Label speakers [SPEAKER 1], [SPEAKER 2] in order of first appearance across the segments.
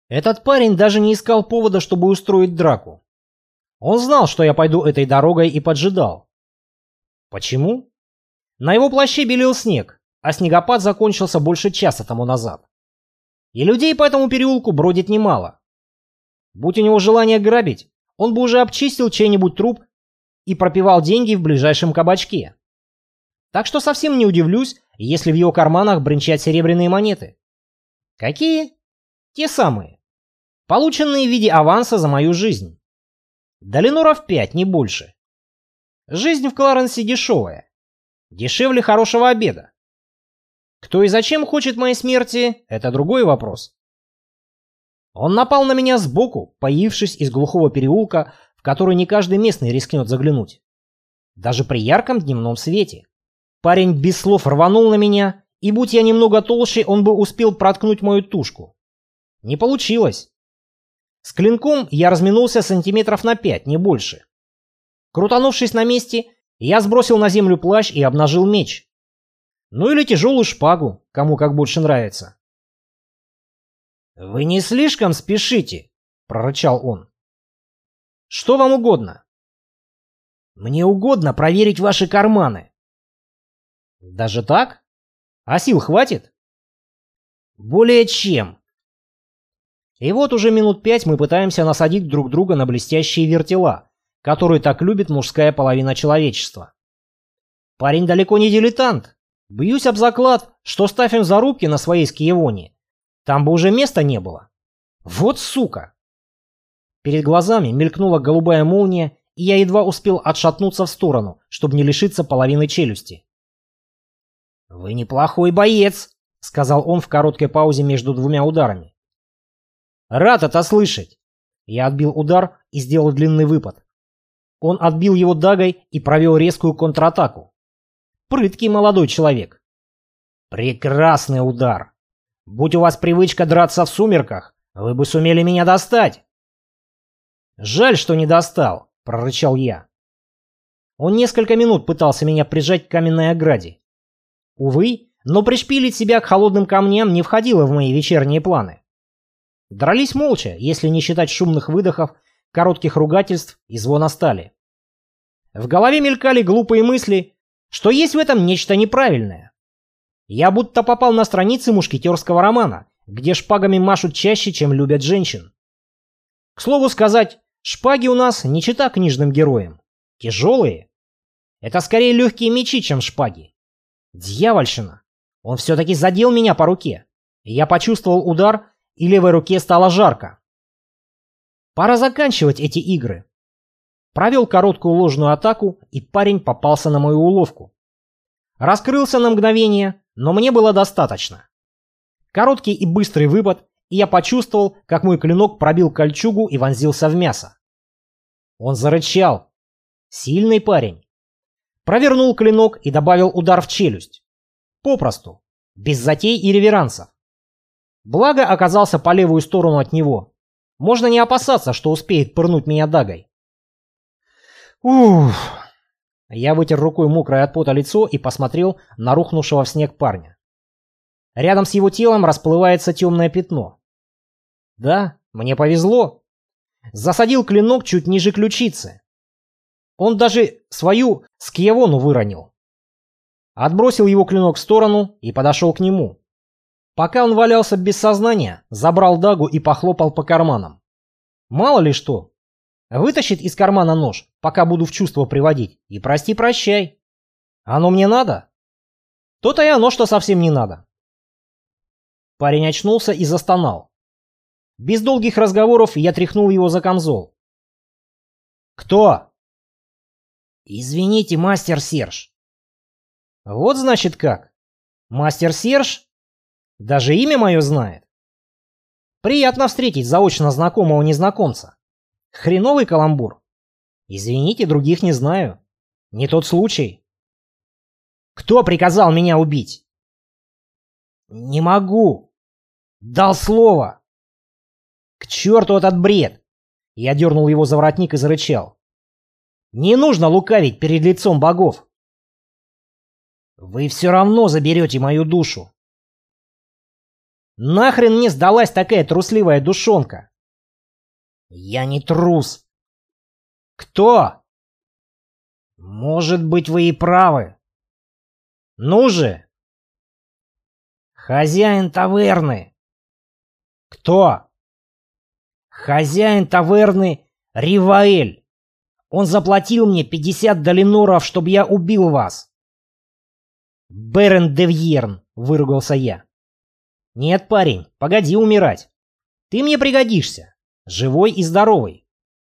[SPEAKER 1] Этот парень даже не искал повода, чтобы устроить драку. Он знал, что я пойду этой дорогой, и поджидал. Почему? На его плаще белел снег, а снегопад закончился больше часа тому назад. И людей по этому переулку бродит немало. Будь у него желание грабить, он бы уже обчистил чей-нибудь труп и пропивал деньги в ближайшем кабачке. Так что совсем не удивлюсь, если в его карманах бренчат серебряные монеты. Какие? Те самые. Полученные в виде аванса за мою жизнь. Долиноров 5, не больше. Жизнь в Кларенсе дешевая. Дешевле хорошего обеда. Кто и зачем хочет моей смерти, это другой вопрос. Он напал на меня сбоку, появившись из глухого переулка, в который не каждый местный рискнет заглянуть. Даже при ярком дневном свете. Парень без слов рванул на меня, и будь я немного толще, он бы успел проткнуть мою тушку. Не получилось. С клинком я разминулся сантиметров на 5, не больше. Крутанувшись на месте, я сбросил на землю плащ и обнажил меч. Ну или тяжелую шпагу, кому как больше нравится. «Вы не слишком спешите?» — прорычал он. «Что вам угодно?» «Мне угодно проверить ваши карманы». «Даже так? А сил хватит?» «Более чем». И вот уже минут 5 мы пытаемся насадить друг друга на блестящие вертела, которые так любит мужская половина человечества. Парень далеко не дилетант. Бьюсь об заклад, что ставим зарубки на своей скиевоне. Там бы уже места не было. Вот сука! Перед глазами мелькнула голубая молния, и я едва успел отшатнуться в сторону, чтобы не лишиться половины челюсти. «Вы неплохой боец», — сказал он в короткой паузе между двумя ударами. «Рад это слышать». Я отбил удар и сделал длинный выпад. Он отбил его дагой и провел резкую контратаку. Прыткий молодой человек. Прекрасный удар. Будь у вас привычка драться в сумерках, вы бы сумели меня достать. Жаль, что не достал, прорычал я. Он несколько минут пытался меня прижать к каменной ограде. Увы, но пришпилить себя к холодным камням не входило в мои вечерние планы. Дрались молча, если не считать шумных выдохов, коротких ругательств и звона стали. В голове мелькали глупые мысли, что есть в этом нечто неправильное. Я будто попал на страницы мушкетерского романа, где шпагами машут чаще, чем любят женщин. К слову сказать, шпаги у нас не чета книжным героям. Тяжелые. Это скорее легкие мечи, чем шпаги. Дьявольщина. Он все-таки задел меня по руке. Я почувствовал удар, и левой руке стало жарко. Пора заканчивать эти игры. Провел короткую ложную атаку, и парень попался на мою уловку. Раскрылся на мгновение, но мне было достаточно. Короткий и быстрый выпад, и я почувствовал, как мой клинок пробил кольчугу и вонзился в мясо. Он зарычал. Сильный парень. Провернул клинок и добавил удар в челюсть. Попросту. Без затей и реверансов. Благо оказался по левую сторону от него. Можно не опасаться, что успеет пырнуть меня дагой. Уф. Я вытер рукой мокрое от пота лицо и посмотрел на рухнувшего в снег парня. Рядом с его телом расплывается темное пятно. Да, мне повезло. Засадил клинок чуть ниже ключицы. Он даже свою скиевону выронил. Отбросил его клинок в сторону и подошел к нему. Пока он валялся без сознания, забрал дагу и похлопал по карманам. Мало ли что. Вытащит из кармана нож, пока буду в чувство приводить, и прости-прощай. Оно мне надо? То-то и оно, что совсем не надо. Парень очнулся и застонал. Без долгих разговоров я тряхнул его за камзол. «Кто?» «Извините, мастер Серж». «Вот значит как. Мастер Серж? Даже имя мое знает. Приятно встретить заочно знакомого незнакомца. Хреновый каламбур. Извините, других не знаю. Не тот случай». «Кто приказал меня убить?» «Не могу. Дал слово». «К черту этот бред!» Я дернул его за воротник и зарычал. «Не нужно лукавить перед лицом богов. Вы все равно заберете мою душу». Нахрен мне сдалась такая трусливая душонка? Я не трус. Кто? Может быть, вы и правы. Ну же. Хозяин таверны. Кто? Хозяин таверны Риваэль. Он заплатил мне 50 долиноров, чтобы я убил вас. Берен де Вьерн, выругался я. Нет, парень, погоди умирать. Ты мне пригодишься. Живой и здоровый.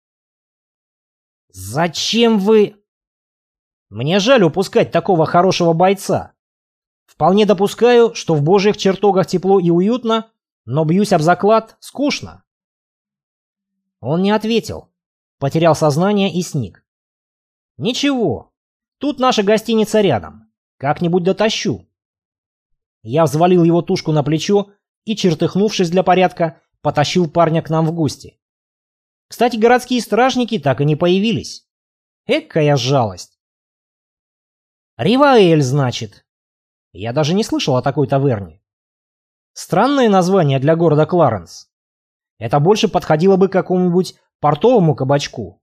[SPEAKER 1] Зачем вы... Мне жаль упускать такого хорошего бойца. Вполне допускаю, что в божьих чертогах тепло и уютно, но бьюсь об заклад, скучно. Он не ответил. Потерял сознание и сник. Ничего. Тут наша гостиница рядом. Как-нибудь дотащу. Я взвалил его тушку на плечо и, чертыхнувшись для порядка, потащил парня к нам в гости. Кстати, городские стражники так и не появились. Экая жалость. Риваэль, значит. Я даже не слышал о такой таверне. Странное название для города Кларенс. Это больше подходило бы к какому-нибудь портовому кабачку.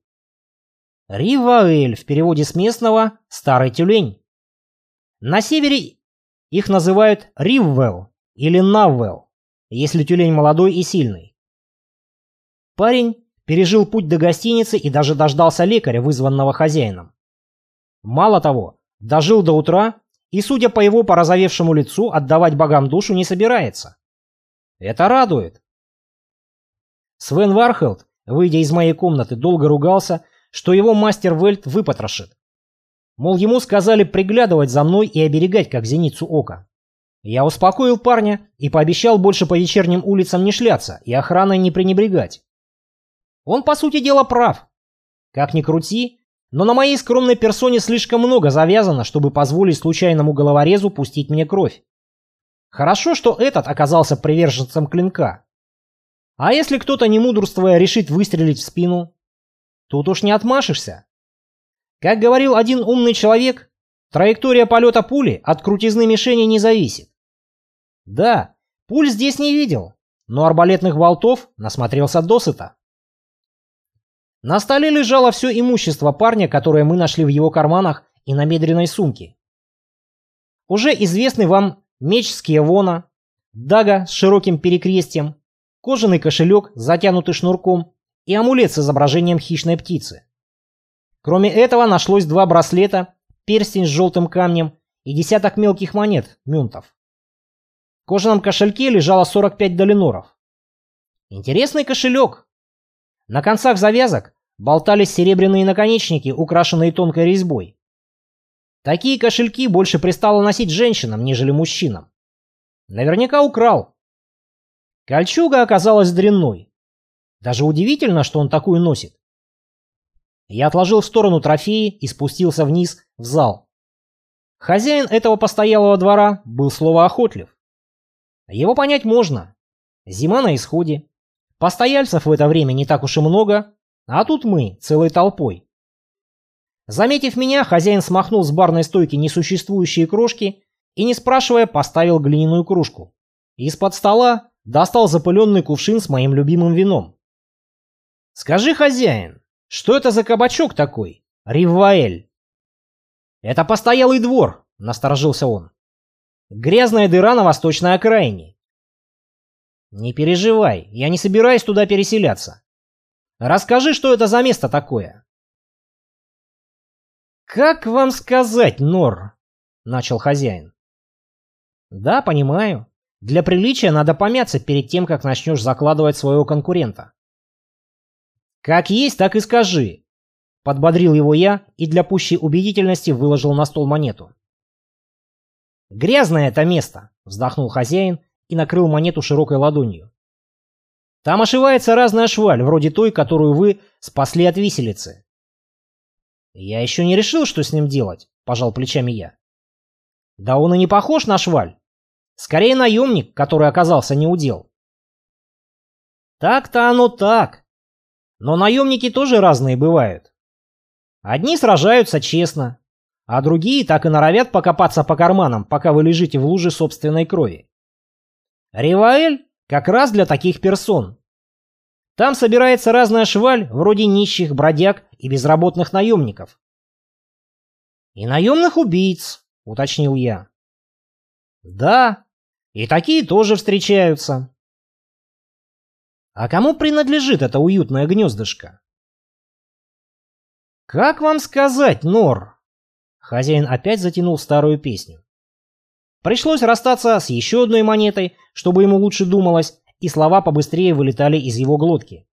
[SPEAKER 1] Риваэль в переводе с местного «старый тюлень». На севере их называют Риввелл или Наввелл, если тюлень молодой и сильный. Парень пережил путь до гостиницы и даже дождался лекаря, вызванного хозяином. Мало того, дожил до утра и, судя по его порозовевшему лицу, отдавать богам душу не собирается. Это радует. Свен Вархелд, выйдя из моей комнаты, долго ругался, что его мастер Вельт выпотрошит. Мол, ему сказали приглядывать за мной и оберегать, как зеницу ока. Я успокоил парня и пообещал больше по вечерним улицам не шляться и охраной не пренебрегать. Он, по сути дела, прав. Как ни крути, но на моей скромной персоне слишком много завязано, чтобы позволить случайному головорезу пустить мне кровь. Хорошо, что этот оказался приверженцем клинка. А если кто-то, не мудрствуя, решит выстрелить в спину? Тут уж не отмашешься. Как говорил один умный человек, траектория полета пули от крутизны мишени не зависит. Да, пуль здесь не видел, но арбалетных болтов насмотрелся досыта. На столе лежало все имущество парня, которое мы нашли в его карманах и на бедренной сумке. Уже известный вам меч Скиевона, дага с широким перекрестием, кожаный кошелек, затянутый шнурком, и амулет с изображением хищной птицы. Кроме этого нашлось 2 браслета, перстень с желтым камнем и десяток мелких монет, мюнтов. В кожаном кошельке лежало 45 долиноров. Интересный кошелек. На концах завязок болтались серебряные наконечники, украшенные тонкой резьбой. Такие кошельки больше пристало носить женщинам, нежели мужчинам. Наверняка украл. Кольчуга оказалась дрянной. Даже удивительно, что он такую носит. Я отложил в сторону трофеи и спустился вниз в зал. Хозяин этого постоялого двора был словоохотлив. Его понять можно. Зима на исходе. Постояльцев в это время не так уж и много, а тут мы целой толпой. Заметив меня, хозяин смахнул с барной стойки несуществующие крошки и, не спрашивая, поставил глиняную кружку. Из-под стола достал запыленный кувшин с моим любимым вином. «Скажи, хозяин, что это за кабачок такой? Риваэль?» «Это постоялый двор», — насторожился он. «Грязная дыра на восточной окраине». «Не переживай, я не собираюсь туда переселяться. Расскажи, что это за место такое?» «Как вам сказать, Нор?» — начал хозяин. «Да, понимаю. Для приличия надо помяться перед тем, как начнешь закладывать своего конкурента». «Как есть, так и скажи», — подбодрил его я и для пущей убедительности выложил на стол монету. «Грязное это место», — вздохнул хозяин и накрыл монету широкой ладонью. «Там ошивается разная шваль, вроде той, которую вы спасли от виселицы». «Я еще не решил, что с ним делать», — пожал плечами я. «Да он и не похож на шваль. Скорее наемник, который оказался неудел». «Так-то оно так. Но наемники тоже разные бывают. Одни сражаются честно, а другие так и норовят покопаться по карманам, пока вы лежите в луже собственной крови. Риваэль как раз для таких персон. Там собирается разная шваль, вроде нищих, бродяг и безработных наемников. И наемных убийц, уточнил я. Да, и такие тоже встречаются. А кому принадлежит это уютное гнездышко? Как вам сказать, Нор? Хозяин опять затянул старую песню. Пришлось расстаться с еще одной монетой, чтобы ему лучше думалось, и слова побыстрее вылетали из его глотки.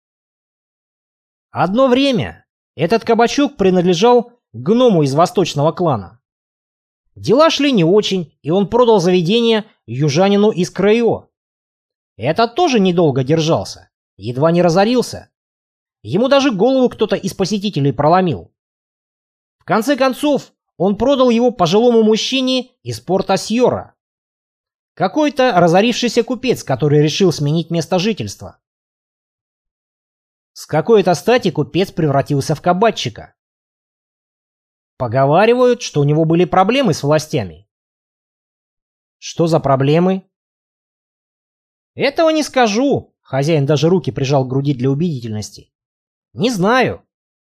[SPEAKER 1] Одно время этот кабачок принадлежал гному из восточного клана. Дела шли не очень, и он продал заведение южанину из Крайо. Этот тоже недолго держался, едва не разорился. Ему даже голову кто-то из посетителей проломил. В конце концов, он продал его пожилому мужчине из порта Сьорра. Какой-то разорившийся купец, который решил сменить место жительства. С какой-то стати купец превратился в кабачика. Поговаривают, что у него были проблемы с властями. Что за проблемы? Этого не скажу. Хозяин даже руки прижал к груди для убедительности. Не знаю.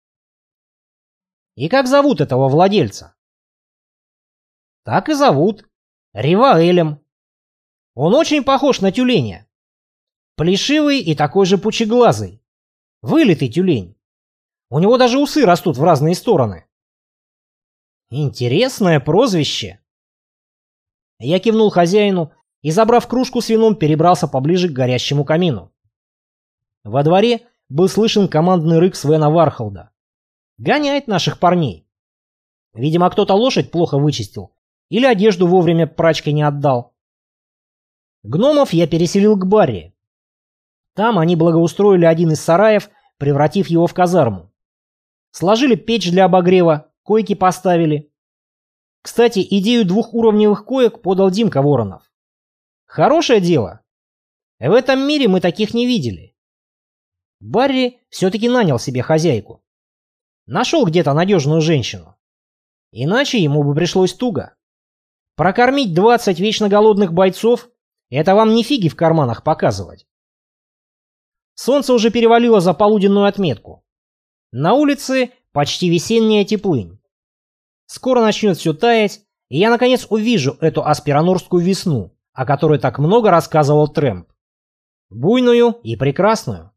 [SPEAKER 1] И как зовут этого владельца? Так и зовут. Риваэлем. Он очень похож на тюленя. Плешивый и такой же пучеглазый. Вылитый тюлень. У него даже усы растут в разные стороны. Интересное прозвище. Я кивнул хозяину и, забрав кружку с вином, перебрался поближе к горящему камину. Во дворе был слышен командный рык Свена Вархолда. Гоняет наших парней. Видимо, кто-то лошадь плохо вычистил или одежду вовремя прачкой не отдал. Гномов я переселил к Барри. Там они благоустроили один из сараев, превратив его в казарму. Сложили печь для обогрева, койки поставили. Кстати, идею двухуровневых коек подал Димка Воронов. Хорошее дело. В этом мире мы таких не видели. Барри все-таки нанял себе хозяйку. Нашел где-то надежную женщину. Иначе ему бы пришлось туго. Прокормить 20 вечно голодных бойцов — это вам не фиги в карманах показывать. Солнце уже перевалило за полуденную отметку. На улице почти весенняя теплынь. Скоро начнет все таять, и я наконец увижу эту аспиранорскую весну, о которой так много рассказывал Трэмп. Буйную и прекрасную.